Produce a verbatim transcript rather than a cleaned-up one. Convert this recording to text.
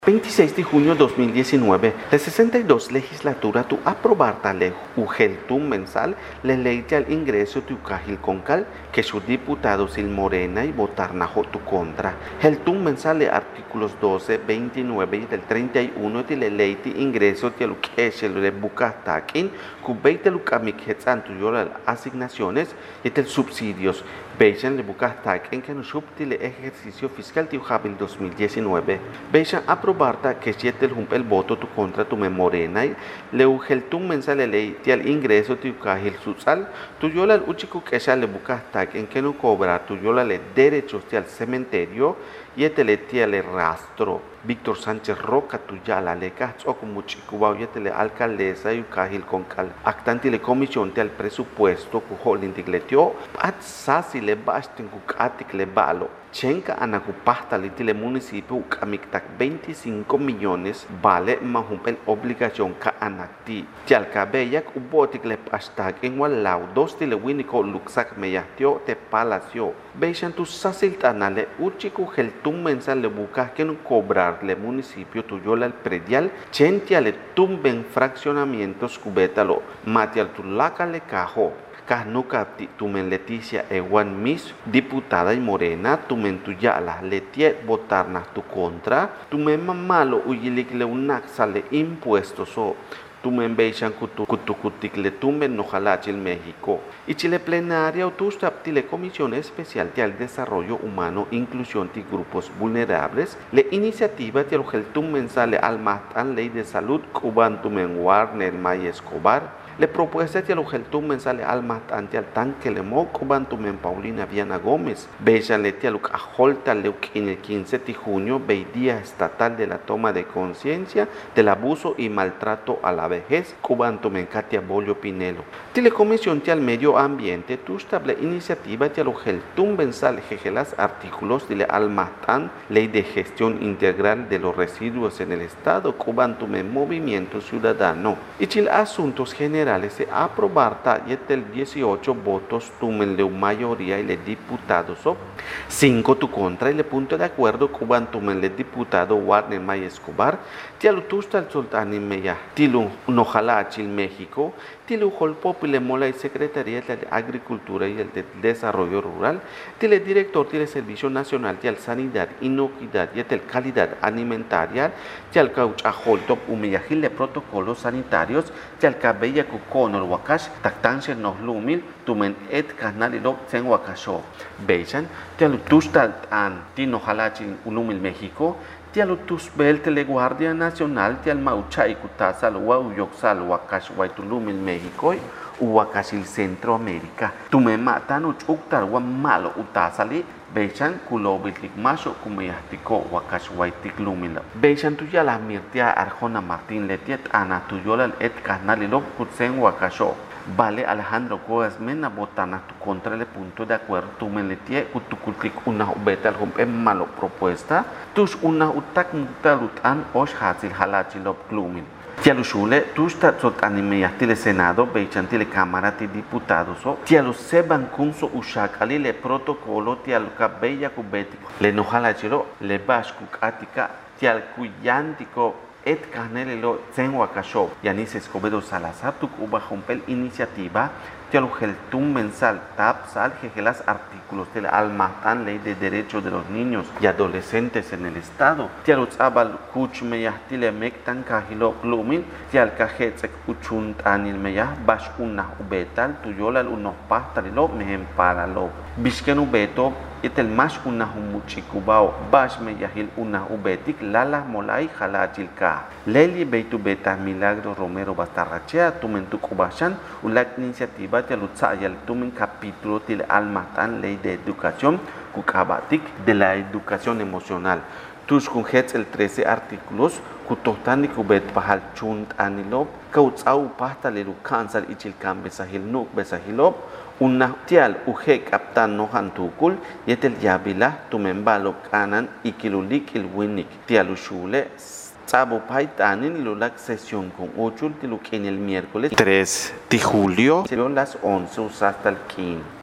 veintiséis de junio de dos mil diecinueve, la sesenta y dos legislatura tu aprobar tale ujeltum mensal le ley al ingreso tu cajil concal que sus diputados il Morena y votar najo tu contra. El tum mensal de artículos doce, veintinueve y del treinta y uno de la ley de ingreso de lo que es el de bucatakin, cubeite lo camiketzan tu yola asignaciones y del subsidios. Vejan le bucatakin que no subtile ejercicio fiscal de ujabil dos mil diecinueve. Vejan aprobarta que siete el el voto tu contra tu memorena y le ugel tu mensal de ley de al ingreso tu cajil susal tu yola el uchiku que ya le bucatakin que no cobra tu yola le derechos de al cementerio y etele le rastro. Víctor Sánchez Roca tu yala le cacho como chicuba y etele alcaldesa y cajil concal. Actanti le comisión de al presupuesto cuholin digletio at sasi le basten cucatic le balo. Chenka anacupasta litile municipio ucamictac veinticinco millones vale mahumpel obligación ka anacti. Tialcabeyak ubotic le pastak en walau dos tile winico luxac meyatio te palacio. Beishan tu sasiltanale uchiku geltum mensal le bucas que no cobrarle municipio tuyola el predial chentiale tumben fraccionamientos cubétalo matial tu laca le cajo. Kahnuka tumen Leticia Ewan Mis, diputada y Morena, tumen tu yala, letiet votarna tu contra, tumen mamalo uyilik le unak sale impuestos o tumen beishan kutu kutukutik le tumben nojalachil México. Y Chile plenaria utustaptile Comisión Especial de al Desarrollo Humano, Inclusión de Grupos Vulnerables, le iniciativa de el tumen sale al matan ley de salud cuban tumen Warner May Escobar, le propuesta que el ujeltum mensale al matante al tanque le moco bantumen Paulina Viana Gómez. Bella leti al ajolta leuc en el quince de junio, ve día estatal de la toma de conciencia del abuso y maltrato a la vejez, cubantumen Katia Bolio Pinelo. Telecomisión al medio ambiente, tu estable iniciativa de al ujeltum mensale jejelas artículos de al matan, ley de gestión integral de los residuos en el estado, cubantumen movimiento ciudadano. Y chil asuntos generales se aprobarta y el dieciocho votos tumen le mayoría y le diputados o cinco tu contra y le punto de acuerdo cuban tumen le diputado Warner May Escobar tialu tusta el sultán y meya tilu nojalachil México tilu holpop y le mola y secretaría de agricultura y el de desarrollo rural tile director del servicio nacional de sanidad inocuidad y el calidad alimentaria tial caucha holtop umeyajil de protocolos sanitarios tial cabella Conor Wakash, Tactancia nos lumil, tumen et canal y lo ten Wakasho. Beishan, tialutus an Tino Halachin Ulumil México, tialutus bel teleguardia nacional, tial Mauchay Kutasal, Wauyoxal, Wakash, Waitulumil México, Uwakashil Centroamérica. Tumen matan uchuktar wan malo utasali. Beishan kulobitik maso kumeyastiko wakash waitik lumila. Beishan tuya la mirtia Arjona Martín letiet ana tuyola et canalilo kutsen wakasho. Vale Alejandro Coas mena botana tu contra el punto de acuerdo tu meletie kutukutik una ubeta al rompe malo propuesta tus una utak mutalutan osh hasil halachilop glumin. Tialu shule tusta sot animeya tile senado beichan tile cámara ti diputados o tialu seban kunso ushakali le protocolo tialu kabeya kubeti le nohalachilo le bashkuk atika tial kuyantico et canelelo zenwakasho Yanis Escobedo Salazar tu cuba jompel iniciativa tialu geltum mensal tap sal jejelas artículos del almatan ley de derechos de los niños y adolescentes en el estado tialu tzabal kuch meyah tile mektan kahilo glumil tial kajetzek uchunt anil meyah bash una ubetal tuyolal unos pastarilo mehem paralo bishken ubeto itel mash una humuchikubao bash meyahil una ubetik lala molai halachilka leli beitu beta milagro Romero Bastarrachea tumen tu kubashan ulak iniciativa de lucha y el tumen capítulo del almatan ley de educación kukabatik de la educación emocional tus conjets el trece artículos kutotani kubet pahal chunt anilop kautsau pasta leru kansal ichil kam besahil nuk besahilop una tial uje kaptan no hantukul yetel yabila tumen balok kanan ikilulik il winik tialu shule Sabo Paitanin Lulak sesión con ocho en el miércoles tres de julio, las once hasta el quince.